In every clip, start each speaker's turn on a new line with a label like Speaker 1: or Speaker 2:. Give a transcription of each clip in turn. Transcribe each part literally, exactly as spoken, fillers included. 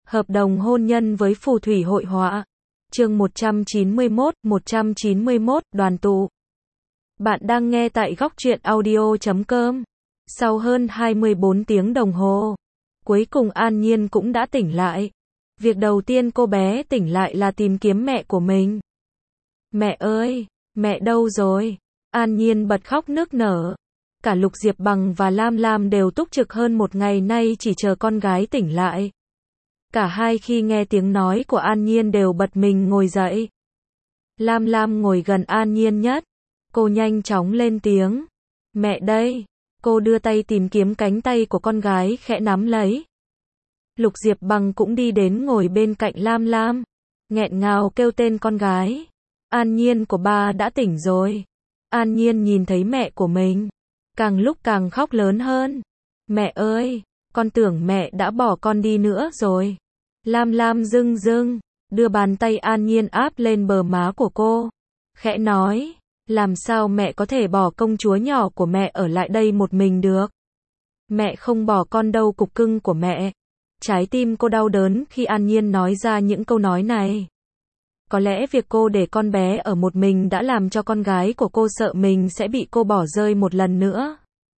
Speaker 1: Hợp đồng hôn nhân với phù thủy hội họa. Chương một trăm chín mươi mốt, một trăm chín mươi mốt, đoàn tụ. Bạn đang nghe tại góc truyện audio chấm com. Sau hơn hai mươi bốn tiếng đồng hồ, cuối cùng An Nhiên cũng đã tỉnh lại. Việc đầu tiên cô bé tỉnh lại là tìm kiếm mẹ của mình. Mẹ ơi, mẹ đâu rồi? An Nhiên bật khóc nức nở. Cả Lục Diệp Bằng và Lam Lam đều túc trực hơn một ngày nay chỉ chờ con gái tỉnh lại. Cả hai khi nghe tiếng nói của An Nhiên đều bật mình ngồi dậy. Lam Lam ngồi gần An Nhiên nhất. Cô nhanh chóng lên tiếng. Mẹ đây. Cô đưa tay tìm kiếm cánh tay của con gái khẽ nắm lấy. Lục Diệp Bằng cũng đi đến ngồi bên cạnh Lam Lam. Nghẹn ngào kêu tên con gái. An Nhiên của ba đã tỉnh rồi. An Nhiên nhìn thấy mẹ của mình. Càng lúc càng khóc lớn hơn. Mẹ ơi, con tưởng mẹ đã bỏ con đi nữa rồi. Lam Lam rưng rưng, đưa bàn tay An Nhiên áp lên bờ má của cô. Khẽ nói, làm sao mẹ có thể bỏ công chúa nhỏ của mẹ ở lại đây một mình được. Mẹ không bỏ con đâu cục cưng của mẹ. Trái tim cô đau đớn khi An Nhiên nói ra những câu nói này. Có lẽ việc cô để con bé ở một mình đã làm cho con gái của cô sợ mình sẽ bị cô bỏ rơi một lần nữa.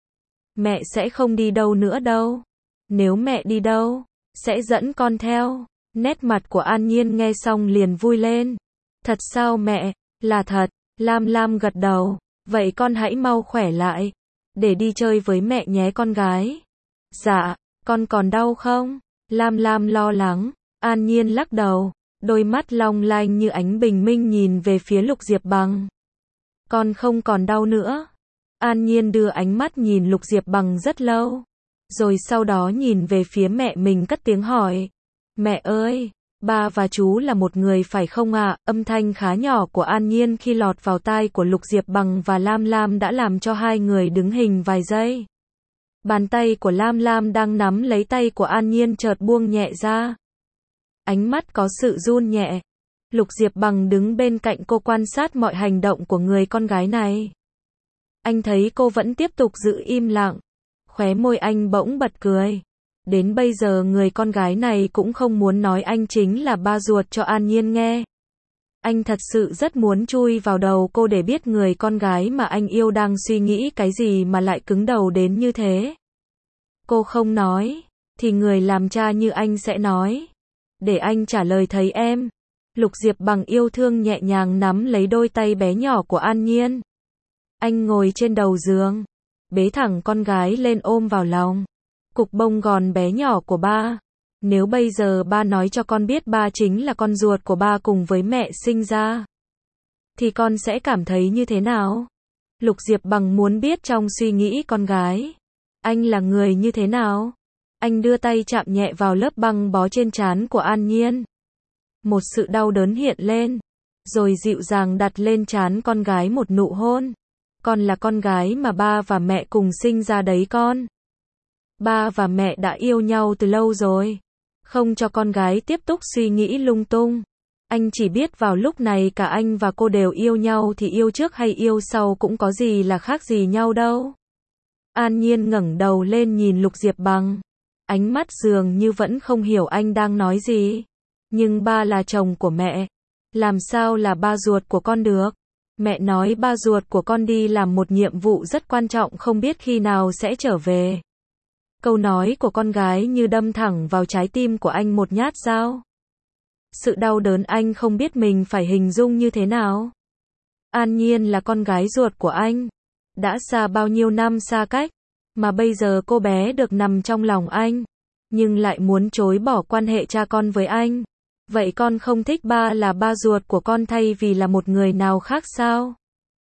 Speaker 1: Mẹ sẽ không đi đâu nữa đâu. Nếu mẹ đi đâu, sẽ dẫn con theo. Nét mặt của An Nhiên nghe xong liền vui lên. Thật sao mẹ? Là thật. Lam Lam gật đầu. Vậy con hãy mau khỏe lại. Để đi chơi với mẹ nhé con gái. Dạ, con còn đau không? Lam Lam lo lắng. An Nhiên lắc đầu. Đôi mắt long lanh như ánh bình minh nhìn về phía Lục Diệp Bằng. Con không còn đau nữa. An Nhiên đưa ánh mắt nhìn Lục Diệp Bằng rất lâu. Rồi sau đó nhìn về phía mẹ mình cất tiếng hỏi. Mẹ ơi, ba và chú là một người phải không ạ? À? Âm thanh khá nhỏ của An Nhiên khi lọt vào tai của Lục Diệp Bằng và Lam Lam đã làm cho hai người đứng hình vài giây. Bàn tay của Lam Lam đang nắm lấy tay của An Nhiên chợt buông nhẹ ra. Ánh mắt có sự run nhẹ. Lục Diệp Bằng đứng bên cạnh cô quan sát mọi hành động của người con gái này. Anh thấy cô vẫn tiếp tục giữ im lặng. Khóe môi anh bỗng bật cười. Đến bây giờ người con gái này cũng không muốn nói anh chính là ba ruột cho An Nhiên nghe. Anh thật sự rất muốn chui vào đầu cô để biết người con gái mà anh yêu đang suy nghĩ cái gì mà lại cứng đầu đến như thế. Cô không nói, thì người làm cha như anh sẽ nói. Để anh trả lời thấy em. Lục Diệp Bằng yêu thương nhẹ nhàng nắm lấy đôi tay bé nhỏ của An Nhiên. Anh ngồi trên đầu giường, bế thẳng con gái lên ôm vào lòng. Cục bông gòn bé nhỏ của ba. Nếu bây giờ ba nói cho con biết ba chính là con ruột của ba cùng với mẹ sinh ra, thì con sẽ cảm thấy như thế nào? Lục Diệp Bằng muốn biết trong suy nghĩ con gái, anh là người như thế nào? Anh đưa tay chạm nhẹ vào lớp băng bó trên trán của An Nhiên. Một sự đau đớn hiện lên, rồi dịu dàng đặt lên trán con gái một nụ hôn. Con là con gái mà ba và mẹ cùng sinh ra đấy con. Ba và mẹ đã yêu nhau từ lâu rồi. Không cho con gái tiếp tục suy nghĩ lung tung. Anh chỉ biết vào lúc này cả anh và cô đều yêu nhau thì yêu trước hay yêu sau cũng có gì là khác gì nhau đâu. An Nhiên ngẩng đầu lên nhìn Lục Diệp Bằng. Ánh mắt dường như vẫn không hiểu anh đang nói gì. Nhưng ba là chồng của mẹ. Làm sao là ba ruột của con được? Mẹ nói ba ruột của con đi làm một nhiệm vụ rất quan trọng không biết khi nào sẽ trở về. Câu nói của con gái như đâm thẳng vào trái tim của anh một nhát dao. Sự đau đớn anh không biết mình phải hình dung như thế nào. An Nhiên là con gái ruột của anh. Đã xa bao nhiêu năm xa cách, mà bây giờ cô bé được nằm trong lòng anh, nhưng lại muốn chối bỏ quan hệ cha con với anh. Vậy con không thích ba là ba ruột của con thay vì là một người nào khác sao?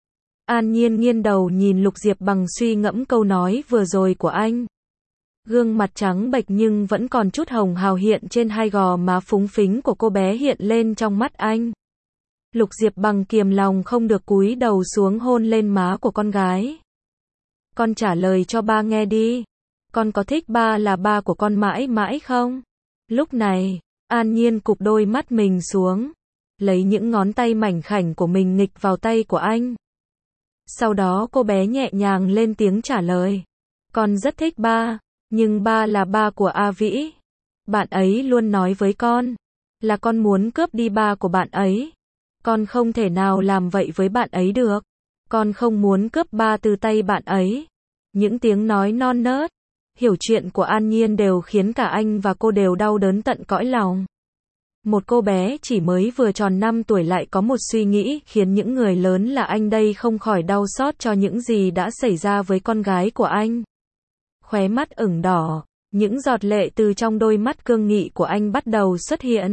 Speaker 1: An Nhiên nghiêng đầu nhìn Lục Diệp Bằng suy ngẫm câu nói vừa rồi của anh. Gương mặt trắng bệch nhưng vẫn còn chút hồng hào hiện trên hai gò má phúng phính của cô bé hiện lên trong mắt anh. Lục Diệp Bằng kiềm lòng không được cúi đầu xuống hôn lên má của con gái. Con trả lời cho ba nghe đi. Con có thích ba là ba của con mãi mãi không? Lúc này, An Nhiên cụp đôi mắt mình xuống, lấy những ngón tay mảnh khảnh của mình nghịch vào tay của anh. Sau đó cô bé nhẹ nhàng lên tiếng trả lời. Con rất thích ba, nhưng ba là ba của A Vĩ. Bạn ấy luôn nói với con là con muốn cướp đi ba của bạn ấy. Con không thể nào làm vậy với bạn ấy được. Con không muốn cướp ba từ tay bạn ấy. Những tiếng nói non nớt, hiểu chuyện của An Nhiên đều khiến cả anh và cô đều đau đớn tận cõi lòng. Một cô bé chỉ mới vừa tròn năm tuổi lại có một suy nghĩ khiến những người lớn là anh đây không khỏi đau xót cho những gì đã xảy ra với con gái của anh. Khóe mắt ửng đỏ, những giọt lệ từ trong đôi mắt cương nghị của anh bắt đầu xuất hiện.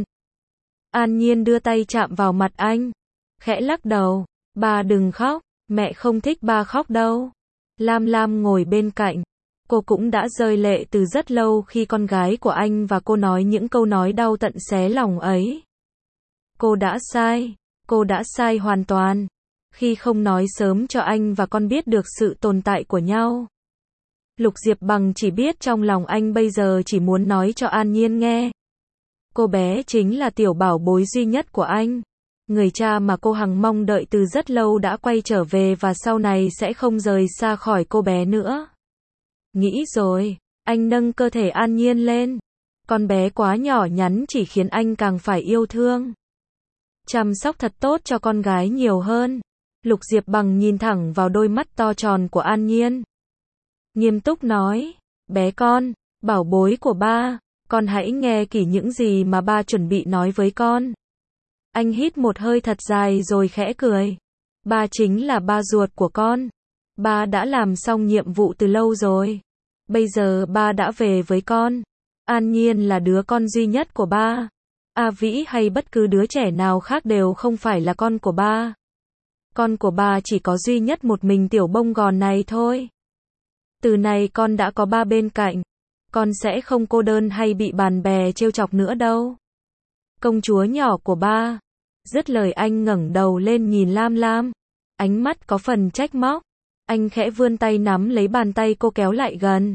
Speaker 1: An Nhiên đưa tay chạm vào mặt anh, khẽ lắc đầu, ba đừng khóc, mẹ không thích ba khóc đâu. Lam Lam ngồi bên cạnh, cô cũng đã rơi lệ từ rất lâu khi con gái của anh và cô nói những câu nói đau tận xé lòng ấy. Cô đã sai, cô đã sai hoàn toàn, khi không nói sớm cho anh và con biết được sự tồn tại của nhau. Lục Diệp Bằng chỉ biết trong lòng anh bây giờ chỉ muốn nói cho An Nhiên nghe. Cô bé chính là tiểu bảo bối duy nhất của anh. Người cha mà cô hằng mong đợi từ rất lâu đã quay trở về và sau này sẽ không rời xa khỏi cô bé nữa. Nghĩ rồi, anh nâng cơ thể An Nhiên lên. Con bé quá nhỏ nhắn chỉ khiến anh càng phải yêu thương. Chăm sóc thật tốt cho con gái nhiều hơn. Lục Diệp Bằng nhìn thẳng vào đôi mắt to tròn của An Nhiên. Nghiêm túc nói, bé con, bảo bối của ba, con hãy nghe kỹ những gì mà ba chuẩn bị nói với con. Anh hít một hơi thật dài rồi khẽ cười. Ba chính là ba ruột của con. Ba đã làm xong nhiệm vụ từ lâu rồi. Bây giờ ba đã về với con. An Nhiên là đứa con duy nhất của ba. A Vĩ hay bất cứ đứa trẻ nào khác đều không phải là con của ba. Con của ba chỉ có duy nhất một mình tiểu bông gòn này thôi. Từ này con đã có ba bên cạnh. Con sẽ không cô đơn hay bị bạn bè trêu chọc nữa đâu. Công chúa nhỏ của ba. Dứt lời anh ngẩng đầu lên nhìn Lam Lam. Ánh mắt có phần trách móc. Anh khẽ vươn tay nắm lấy bàn tay cô kéo lại gần.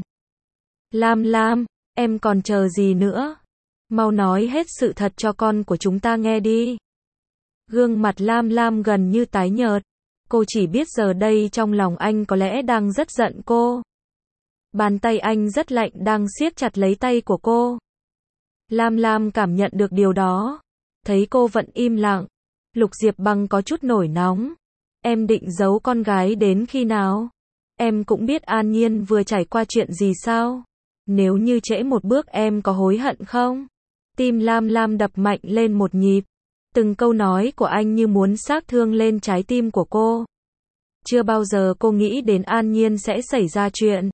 Speaker 1: Lam Lam, em còn chờ gì nữa? Mau nói hết sự thật cho con của chúng ta nghe đi. Gương mặt Lam Lam gần như tái nhợt. Cô chỉ biết giờ đây trong lòng anh có lẽ đang rất giận cô. Bàn tay anh rất lạnh đang siết chặt lấy tay của cô. Lam Lam cảm nhận được điều đó. Thấy cô vẫn im lặng. Lục Diệp Bằng có chút nổi nóng. Em định giấu con gái đến khi nào? Em cũng biết An Nhiên vừa trải qua chuyện gì sao? Nếu như trễ một bước em có hối hận không? Tim Lam Lam đập mạnh lên một nhịp. Từng câu nói của anh như muốn xác thương lên trái tim của cô. Chưa bao giờ cô nghĩ đến An Nhiên sẽ xảy ra chuyện.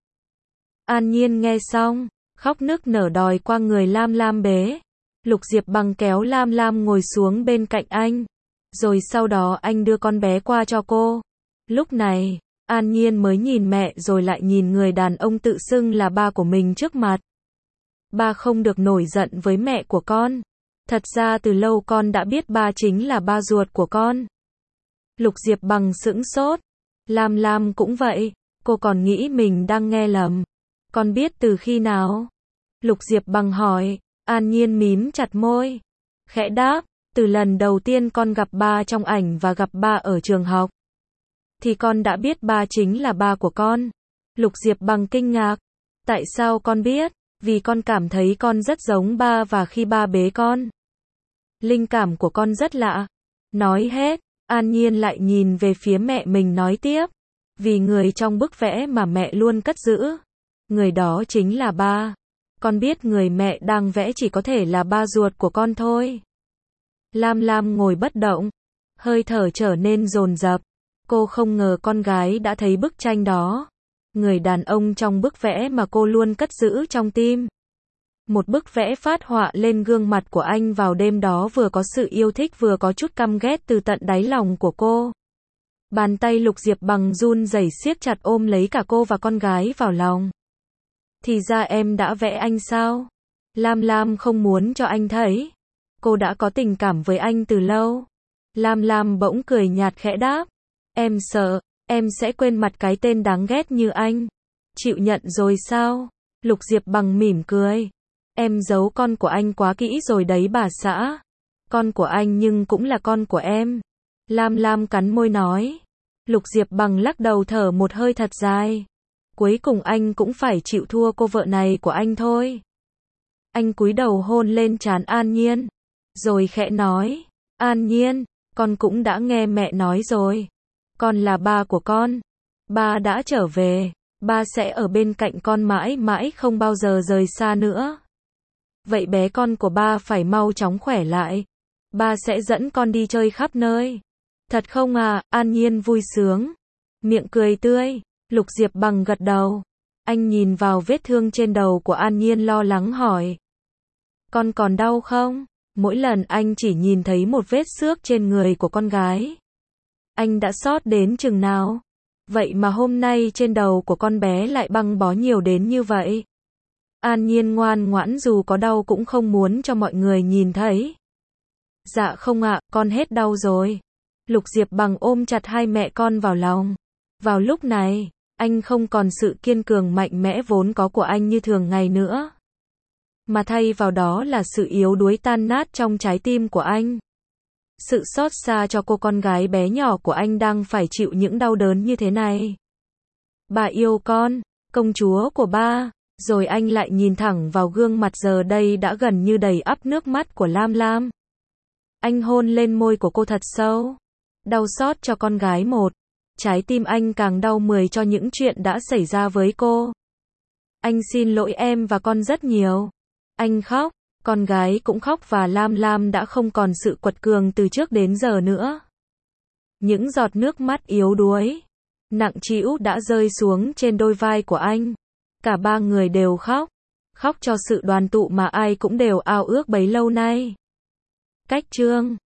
Speaker 1: An Nhiên nghe xong, khóc nức nở đòi qua người Lam Lam bế. Lục Diệp Bằng kéo Lam Lam ngồi xuống bên cạnh anh. Rồi sau đó anh đưa con bé qua cho cô. Lúc này, An Nhiên mới nhìn mẹ rồi lại nhìn người đàn ông tự xưng là ba của mình trước mặt. Ba không được nổi giận với mẹ của con. Thật ra từ lâu con đã biết ba chính là ba ruột của con. Lục Diệp Bằng sững sốt. Lam Lam cũng vậy. Cô còn nghĩ mình đang nghe lầm. Con biết từ khi nào? Lục Diệp Bằng hỏi. An Nhiên mím chặt môi. Khẽ đáp. Từ lần đầu tiên con gặp ba trong ảnh và gặp ba ở trường học. Thì con đã biết ba chính là ba của con. Lục Diệp Bằng kinh ngạc. Tại sao con biết? Vì con cảm thấy con rất giống ba và khi ba bế con. Linh cảm của con rất lạ. Nói hết, An Nhiên lại nhìn về phía mẹ mình nói tiếp. Vì người trong bức vẽ mà mẹ luôn cất giữ. Người đó chính là ba. Con biết người mẹ đang vẽ chỉ có thể là ba ruột của con thôi. Lam Lam ngồi bất động. Hơi thở trở nên dồn dập. Cô không ngờ con gái đã thấy bức tranh đó. Người đàn ông trong bức vẽ mà cô luôn cất giữ trong tim. Một bức vẽ phát họa lên gương mặt của anh vào đêm đó vừa có sự yêu thích vừa có chút căm ghét từ tận đáy lòng của cô. Bàn tay Lục Diệp Bằng run rẩy siết chặt ôm lấy cả cô và con gái vào lòng. Thì ra em đã vẽ anh sao? Lam Lam không muốn cho anh thấy. Cô đã có tình cảm với anh từ lâu. Lam Lam bỗng cười nhạt khẽ đáp. Em sợ, em sẽ quên mặt cái tên đáng ghét như anh. Chịu nhận rồi sao? Lục Diệp Bằng mỉm cười. Em giấu con của anh quá kỹ rồi đấy bà xã. Con của anh nhưng cũng là con của em. Lam Lam cắn môi nói. Lục Diệp Bằng lắc đầu thở một hơi thật dài. Cuối cùng anh cũng phải chịu thua cô vợ này của anh thôi. Anh cúi đầu hôn lên trán An Nhiên, rồi khẽ nói, An Nhiên, con cũng đã nghe mẹ nói rồi. Con là ba của con. Ba đã trở về. Ba sẽ ở bên cạnh con mãi mãi không bao giờ rời xa nữa. Vậy bé con của ba phải mau chóng khỏe lại. Ba sẽ dẫn con đi chơi khắp nơi. Thật không à? An Nhiên vui sướng, miệng cười tươi. Lục Diệp Bằng gật đầu. Anh nhìn vào vết thương trên đầu của An Nhiên lo lắng hỏi. Con còn đau không? Mỗi lần anh chỉ nhìn thấy một vết xước trên người của con gái, anh đã xót đến chừng nào. Vậy mà hôm nay trên đầu của con bé lại băng bó nhiều đến như vậy. An Nhiên ngoan ngoãn dù có đau cũng không muốn cho mọi người nhìn thấy. Dạ không ạ, con hết đau rồi. Lục Diệp Bằng ôm chặt hai mẹ con vào lòng. Vào lúc này, anh không còn sự kiên cường mạnh mẽ vốn có của anh như thường ngày nữa, mà thay vào đó là sự yếu đuối tan nát trong trái tim của anh. Sự xót xa cho cô con gái bé nhỏ của anh đang phải chịu những đau đớn như thế này. Bà yêu con, công chúa của ba. Rồi anh lại nhìn thẳng vào gương mặt giờ đây đã gần như đầy ắp nước mắt của Lam Lam. Anh hôn lên môi của cô thật sâu. Đau xót cho con gái một. Trái tim anh càng đau mười cho những chuyện đã xảy ra với cô. Anh xin lỗi em và con rất nhiều. Anh khóc, con gái cũng khóc và Lam Lam đã không còn sự quật cường từ trước đến giờ nữa. Những giọt nước mắt yếu đuối, nặng trĩu đã rơi xuống trên đôi vai của anh. Cả ba người đều khóc, khóc cho sự đoàn tụ mà ai cũng đều ao ước bấy lâu nay. Cách chương